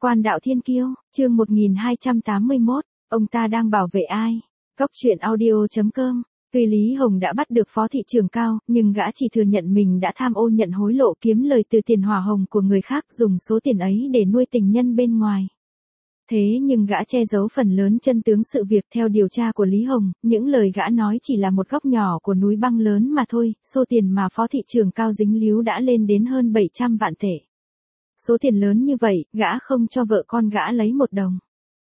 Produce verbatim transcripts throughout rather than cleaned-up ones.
Quan đạo thiên kiêu, chương một nghìn hai trăm tám mươi mốt, ông ta đang bảo vệ ai? Cốc truyện audio chấm com. Tuy Lý Hồng đã bắt được Phó Thị Trường Cao, nhưng gã chỉ thừa nhận mình đã tham ô nhận hối lộ kiếm lời từ tiền hỏa hồng của người khác, dùng số tiền ấy để nuôi tình nhân bên ngoài. Thế nhưng gã che giấu phần lớn chân tướng sự việc. Theo điều tra của Lý Hồng, những lời gã nói chỉ là một góc nhỏ của núi băng lớn mà thôi, số tiền mà Phó Thị Trường Cao dính líu đã lên đến hơn bảy trăm vạn tệ. Số tiền lớn như vậy, gã không cho vợ con gã lấy một đồng.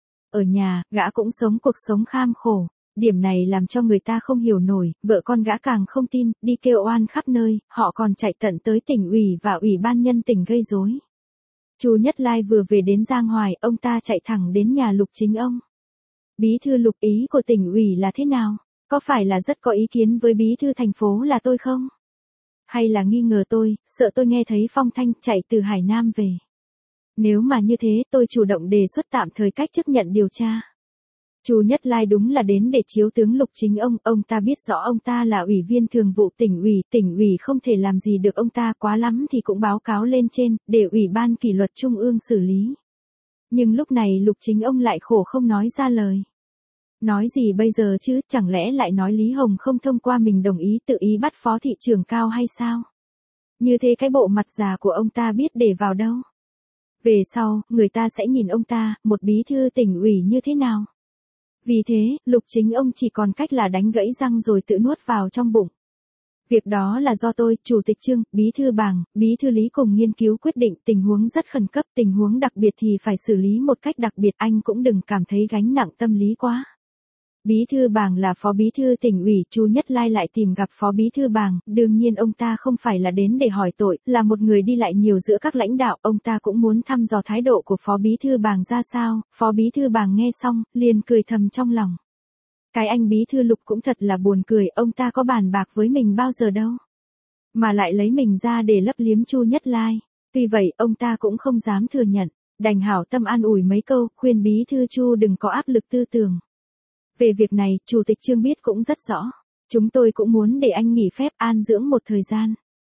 Ở nhà, gã cũng sống cuộc sống kham khổ. Điểm này làm cho người ta không hiểu nổi, vợ con gã càng không tin, đi kêu oan khắp nơi, họ còn chạy tận tới tỉnh ủy và ủy ban nhân tỉnh gây rối. Chu Nhất Lai vừa về đến Giang Hoài, ông ta chạy thẳng đến nhà Lục Chính Ông. Bí thư Lục, ý của tỉnh ủy là thế nào? Có phải là rất có ý kiến với bí thư thành phố là tôi không? Hay là nghi ngờ tôi, sợ tôi nghe thấy phong thanh chạy từ Hải Nam về? Nếu mà như thế, tôi chủ động đề xuất tạm thời cách chức nhận điều tra. Chu Nhất Lai đúng là đến để chiếu tướng Lục Chính Ông, ông ta biết rõ ông ta là ủy viên thường vụ tỉnh ủy, tỉnh ủy không thể làm gì được ông ta, quá lắm thì cũng báo cáo lên trên, để ủy ban kỷ luật trung ương xử lý. Nhưng lúc này Lục Chính Ông lại khổ không nói ra lời. Nói gì bây giờ chứ, chẳng lẽ lại nói Lý Hồng không thông qua mình đồng ý tự ý bắt Phó Thị Trường Cao hay sao? Như thế cái bộ mặt già của ông ta biết để vào đâu? Về sau, người ta sẽ nhìn ông ta, một bí thư tỉnh ủy như thế nào? Vì thế, Lục Chính Ông chỉ còn cách là đánh gãy răng rồi tự nuốt vào trong bụng. Việc đó là do tôi, Chủ tịch Trương, Bí thư Bàng, Bí thư Lý cùng nghiên cứu quyết định, tình huống rất khẩn cấp, tình huống đặc biệt thì phải xử lý một cách đặc biệt, anh cũng đừng cảm thấy gánh nặng tâm lý quá. Bí thư Bàng là Phó Bí thư tỉnh ủy, Chu Nhất Lai lại tìm gặp Phó Bí thư Bàng, đương nhiên ông ta không phải là đến để hỏi tội, là một người đi lại nhiều giữa các lãnh đạo, ông ta cũng muốn thăm dò thái độ của Phó Bí thư Bàng ra sao. Phó Bí thư Bàng nghe xong, liền cười thầm trong lòng. Cái anh Bí thư Lục cũng thật là buồn cười, ông ta có bàn bạc với mình bao giờ đâu. Mà lại lấy mình ra để lấp liếm Chu Nhất Lai. Tuy vậy, ông ta cũng không dám thừa nhận, đành hảo tâm an ủi mấy câu, khuyên Bí thư Chu đừng có áp lực tư tưởng. Về việc này, Chủ tịch Trương biết cũng rất rõ. Chúng tôi cũng muốn để anh nghỉ phép an dưỡng một thời gian.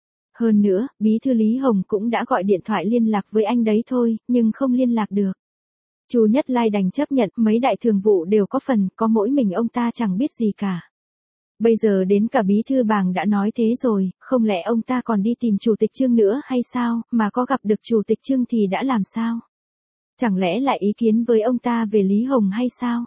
Hơn nữa, Bí thư Lý Hồng cũng đã gọi điện thoại liên lạc với anh đấy thôi, nhưng không liên lạc được. Chu Nhất Lai đành chấp nhận, mấy đại thường vụ đều có phần, có mỗi mình ông ta chẳng biết gì cả. Bây giờ đến cả Bí thư Bàng đã nói thế rồi, không lẽ ông ta còn đi tìm Chủ tịch Trương nữa hay sao, mà có gặp được Chủ tịch Trương thì đã làm sao? Chẳng lẽ lại ý kiến với ông ta về Lý Hồng hay sao?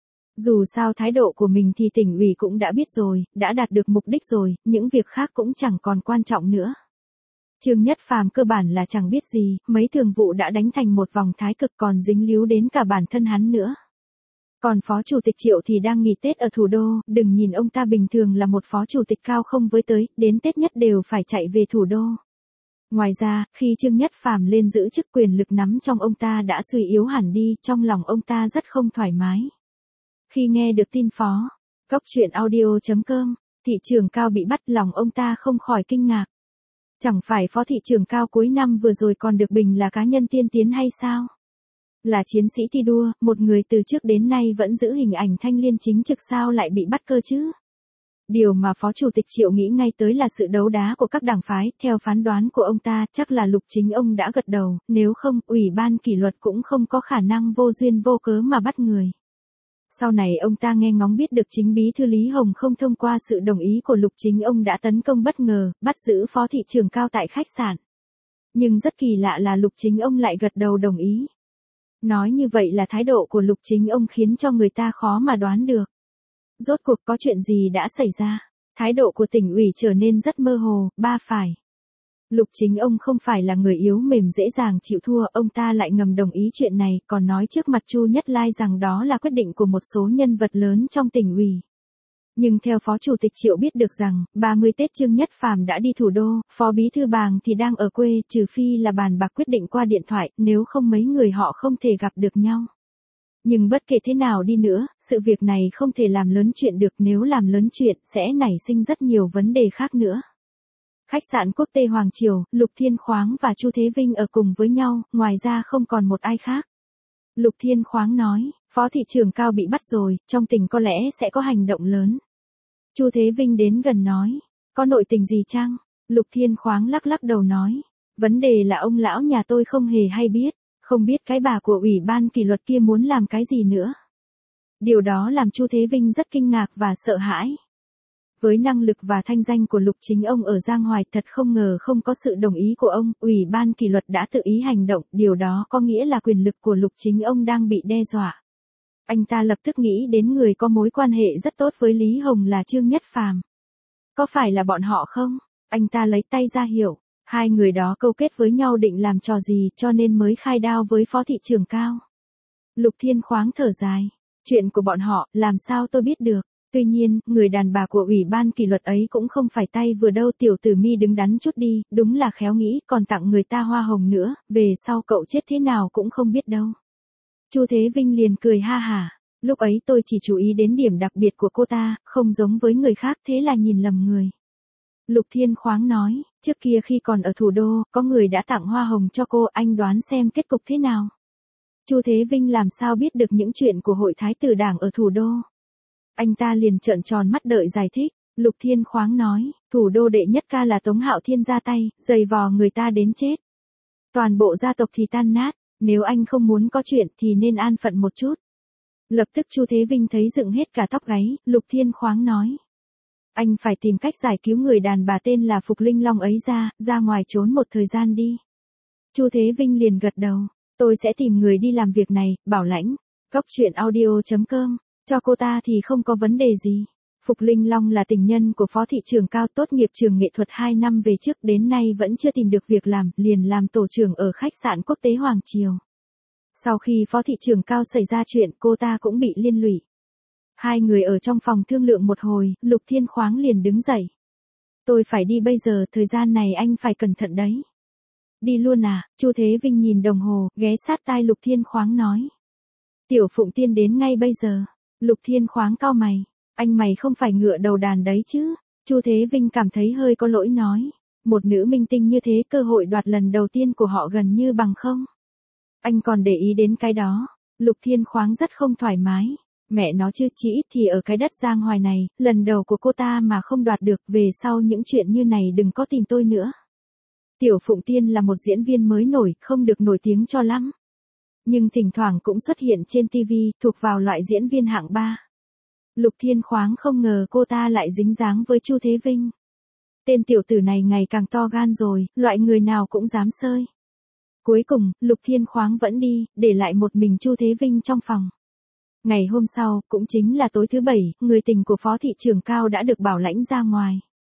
Dù sao thái độ của mình thì tỉnh ủy cũng đã biết rồi, đã đạt được mục đích rồi, những việc khác cũng chẳng còn quan trọng nữa. Trương Nhất Phàm cơ bản là chẳng biết gì, mấy thường vụ đã đánh thành một vòng thái cực còn dính líu đến cả bản thân hắn nữa. Còn Phó Chủ tịch Triệu thì đang nghỉ Tết ở thủ đô, đừng nhìn ông ta bình thường là một Phó Chủ tịch cao không với tới, đến Tết nhất đều phải chạy về thủ đô. Ngoài ra, khi Trương Nhất Phàm lên giữ chức quyền lực nắm trong ông ta đã suy yếu hẳn đi, trong lòng ông ta rất không thoải mái. Khi nghe được tin Phó, Cốc truyện audio chấm com, Thị Trường Cao bị bắt, lòng ông ta không khỏi kinh ngạc. Chẳng phải Phó Thị Trường Cao cuối năm vừa rồi còn được bình là cá nhân tiên tiến hay sao? Là chiến sĩ thi đua, một người từ trước đến nay vẫn giữ hình ảnh thanh liêm chính trực sao lại bị bắt cơ chứ? Điều mà Phó Chủ tịch Triệu nghĩ ngay tới là sự đấu đá của các đảng phái, theo phán đoán của ông ta, chắc là Lục Chính Ông đã gật đầu, nếu không, ủy ban kỷ luật cũng không có khả năng vô duyên vô cớ mà bắt người. Sau này ông ta nghe ngóng biết được chính Bí thư Lý Hồng không thông qua sự đồng ý của Lục Chính Ông đã tấn công bất ngờ, bắt giữ Phó Thị Trường Cao tại khách sạn. Nhưng rất kỳ lạ là Lục Chính Ông lại gật đầu đồng ý. Nói như vậy là thái độ của Lục Chính Ông khiến cho người ta khó mà đoán được. Rốt cuộc có chuyện gì đã xảy ra? Thái độ của tỉnh ủy trở nên rất mơ hồ, ba phải. Lục Chính Ông không phải là người yếu mềm dễ dàng chịu thua, ông ta lại ngầm đồng ý chuyện này, còn nói trước mặt Chu Nhất Lai rằng đó là quyết định của một số nhân vật lớn trong tỉnh ủy. Nhưng theo Phó Chủ tịch Triệu biết được rằng, ba mươi Tết Trương Nhất Phàm đã đi thủ đô, Phó Bí thư Bàng thì đang ở quê, trừ phi là bàn bạc quyết định qua điện thoại, nếu không mấy người họ không thể gặp được nhau. Nhưng bất kể thế nào đi nữa, sự việc này không thể làm lớn chuyện được, nếu làm lớn chuyện, sẽ nảy sinh rất nhiều vấn đề khác nữa. Khách sạn Quốc tế Hoàng Triều, Lục Thiên Khoáng và Chu Thế Vinh ở cùng với nhau, ngoài ra không còn một ai khác. Lục Thiên Khoáng nói, Phó Thị Trường Cao bị bắt rồi, trong tỉnh có lẽ sẽ có hành động lớn. Chu Thế Vinh đến gần nói, có nội tình gì chăng? Lục Thiên Khoáng lắc lắc đầu nói, vấn đề là ông lão nhà tôi không hề hay biết, Không biết cái bà của ủy ban kỷ luật kia muốn làm cái gì nữa. Điều đó làm Chu Thế Vinh rất kinh ngạc và sợ hãi. Với năng lực và thanh danh của Lục Chính ông ở Giang Hoài, thật không ngờ không có sự đồng ý của ông, ủy ban kỷ luật đã tự ý hành động, điều đó có nghĩa là quyền lực của Lục Chính ông đang bị đe dọa. Anh ta lập tức nghĩ đến người có mối quan hệ rất tốt với Lý Hồng là Trương Nhất Phàm. Có phải là bọn họ không? Anh ta lấy tay ra hiệu, hai người đó câu kết với nhau định làm trò gì cho nên mới khai đao với Phó Thị trưởng Cao. Lục Thiên Khoáng thở dài, chuyện của bọn họ làm sao tôi biết được. Tuy nhiên, người đàn bà của ủy ban kỷ luật ấy cũng không phải tay vừa đâu. Tiểu Tử Mi đứng đắn chút đi, đúng là khéo nghĩ, còn tặng người ta hoa hồng nữa, về sau cậu chết thế nào cũng không biết đâu. Chu Thế Vinh liền cười ha hả, lúc ấy tôi chỉ chú ý đến điểm đặc biệt của cô ta, không giống với người khác, thế là nhìn lầm người. Lục Thiên Khoáng nói, trước kia khi còn ở thủ đô, có người đã tặng hoa hồng cho cô, anh đoán xem kết cục thế nào. Chu Thế Vinh làm sao biết được những chuyện của hội thái tử đảng ở thủ đô. Anh ta liền trợn tròn mắt đợi giải thích. Lục Thiên Khoáng nói, thủ đô đệ nhất ca là Tống Hạo Thiên ra tay, giày vò người ta đến chết. Toàn bộ gia tộc thì tan nát, nếu anh không muốn có chuyện thì nên an phận một chút. Lập tức Chu Thế Vinh thấy dựng hết cả tóc gáy. Lục Thiên Khoáng nói, anh phải tìm cách giải cứu người đàn bà tên là Phục Linh Long ấy ra, ra ngoài trốn một thời gian đi. Chu Thế Vinh liền gật đầu, tôi sẽ tìm người đi làm việc này, bảo lãnh. Cóc truyện audio chấm com, cho cô ta thì không có vấn đề gì. Phục Linh Long là tình nhân của Phó Thị trưởng Cao, tốt nghiệp trường nghệ thuật hai năm về trước, đến nay vẫn chưa tìm được việc làm, liền làm tổ trưởng ở khách sạn quốc tế Hoàng Triều. Sau khi Phó Thị trưởng Cao xảy ra chuyện, cô ta cũng bị liên lụy. Hai người ở trong phòng thương lượng một hồi, Lục Thiên Khoáng liền đứng dậy. Tôi phải đi bây giờ, thời gian này anh phải cẩn thận đấy. Đi luôn à? Chu Thế Vinh nhìn đồng hồ, ghé sát tai Lục Thiên Khoáng nói. Tiểu Phụng Tiên đến ngay bây giờ. Lục Thiên Khoáng cau mày. Anh mày không phải ngựa đầu đàn đấy chứ? Chu Thế Vinh cảm thấy hơi có lỗi nói. Một nữ minh tinh như thế, cơ hội đoạt lần đầu tiên của họ gần như bằng không. Anh còn để ý đến cái đó. Lục Thiên Khoáng rất không thoải mái. Mẹ nó chứ, chỉ ít thì ở cái đất Giang Hoài này, lần đầu của cô ta mà không đoạt được, về sau những chuyện như này đừng có tìm tôi nữa. Tiểu Phụng Tiên là một diễn viên mới nổi, không được nổi tiếng cho lắm. Nhưng thỉnh thoảng cũng xuất hiện trên ti vi, thuộc vào loại diễn viên hạng ba. Lục Thiên Khoáng không ngờ cô ta lại dính dáng với Chu Thế Vinh. Tên tiểu tử này ngày càng to gan rồi, loại người nào cũng dám xơi. Cuối cùng, Lục Thiên Khoáng vẫn đi, để lại một mình Chu Thế Vinh trong phòng. Ngày hôm sau, cũng chính là tối thứ bảy, người tình của Phó Thị trưởng Cao đã được bảo lãnh ra ngoài.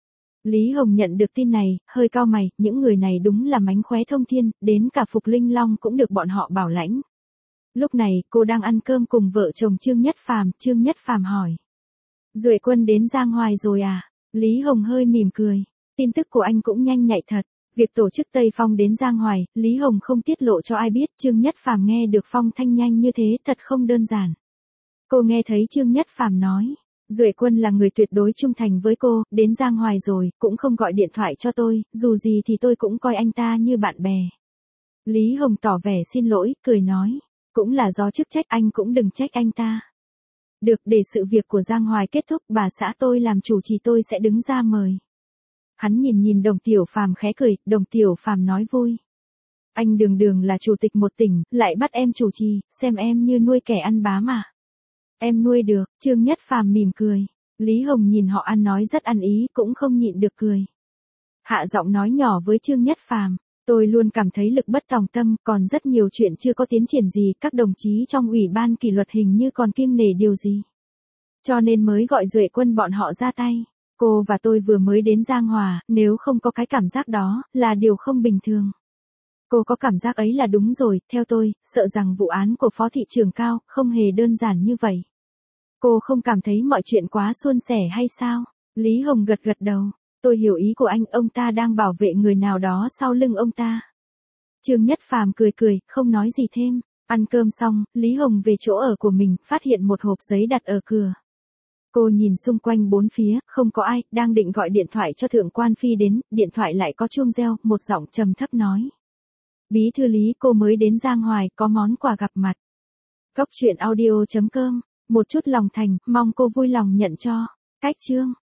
Lý Hồng nhận được tin này, hơi cau mày, những người này đúng là mánh khóe thông thiên, đến cả Phục Linh Long cũng được bọn họ bảo lãnh. Lúc này, cô đang ăn cơm cùng vợ chồng Trương Nhất Phàm, Trương Nhất Phàm hỏi. Duệ Quân đến Giang Hoài rồi à? Lý Hồng hơi mỉm cười. Tin tức của anh cũng nhanh nhạy thật. Việc tổ chức Tây Phong đến Giang Hoài, Lý Hồng không tiết lộ cho ai biết. Trương Nhất Phàm nghe được phong thanh nhanh như thế thật không đơn giản. Cô nghe thấy Trương Nhất Phàm nói. Duệ Quân là người tuyệt đối trung thành với cô, đến Giang Hoài rồi, cũng không gọi điện thoại cho tôi, dù gì thì tôi cũng coi anh ta như bạn bè. Lý Hồng tỏ vẻ xin lỗi, cười nói. Cũng là do chức trách, anh cũng đừng trách anh ta. Được, để sự việc của Giang Hoài kết thúc, bà xã tôi làm chủ trì, tôi sẽ đứng ra mời. Hắn nhìn nhìn Đồng Tiểu Phàm khẽ cười, Đồng Tiểu Phàm nói vui. Anh đường đường là chủ tịch một tỉnh, lại bắt em chủ trì, xem em như nuôi kẻ ăn bám mà. Em nuôi được, Trương Nhất Phàm mỉm cười. Lý Hồng nhìn họ ăn nói rất ăn ý, cũng không nhịn được cười. Hạ giọng nói nhỏ với Trương Nhất Phàm. Tôi luôn cảm thấy lực bất tòng tâm, còn rất nhiều chuyện chưa có tiến triển gì, các đồng chí trong ủy ban kỷ luật hình như còn kiêng nể điều gì. Cho nên mới gọi Duệ Quân bọn họ ra tay. Cô và tôi vừa mới đến Giang Hòa, nếu không có cái cảm giác đó, là điều không bình thường. Cô có cảm giác ấy là đúng rồi, theo tôi, sợ rằng vụ án của Phó Thị trưởng Cao, không hề đơn giản như vậy. Cô không cảm thấy mọi chuyện quá suôn sẻ hay sao? Lý Hồng gật gật đầu. Tôi hiểu ý của anh, ông ta đang bảo vệ người nào đó sau lưng ông ta. Trương Nhất Phàm cười cười, không nói gì thêm. Ăn cơm xong, Lý Hồng về chỗ ở của mình, phát hiện một hộp giấy đặt ở cửa. Cô nhìn xung quanh bốn phía, không có ai, đang định gọi điện thoại cho Thượng quan Phi đến, điện thoại lại có chuông reo, một giọng trầm thấp nói. Bí thư Lý, cô mới đến Giang Hoài, có món quà gặp mặt. Cóc truyện audio chấm com, một chút lòng thành, mong cô vui lòng nhận cho. Cách chương.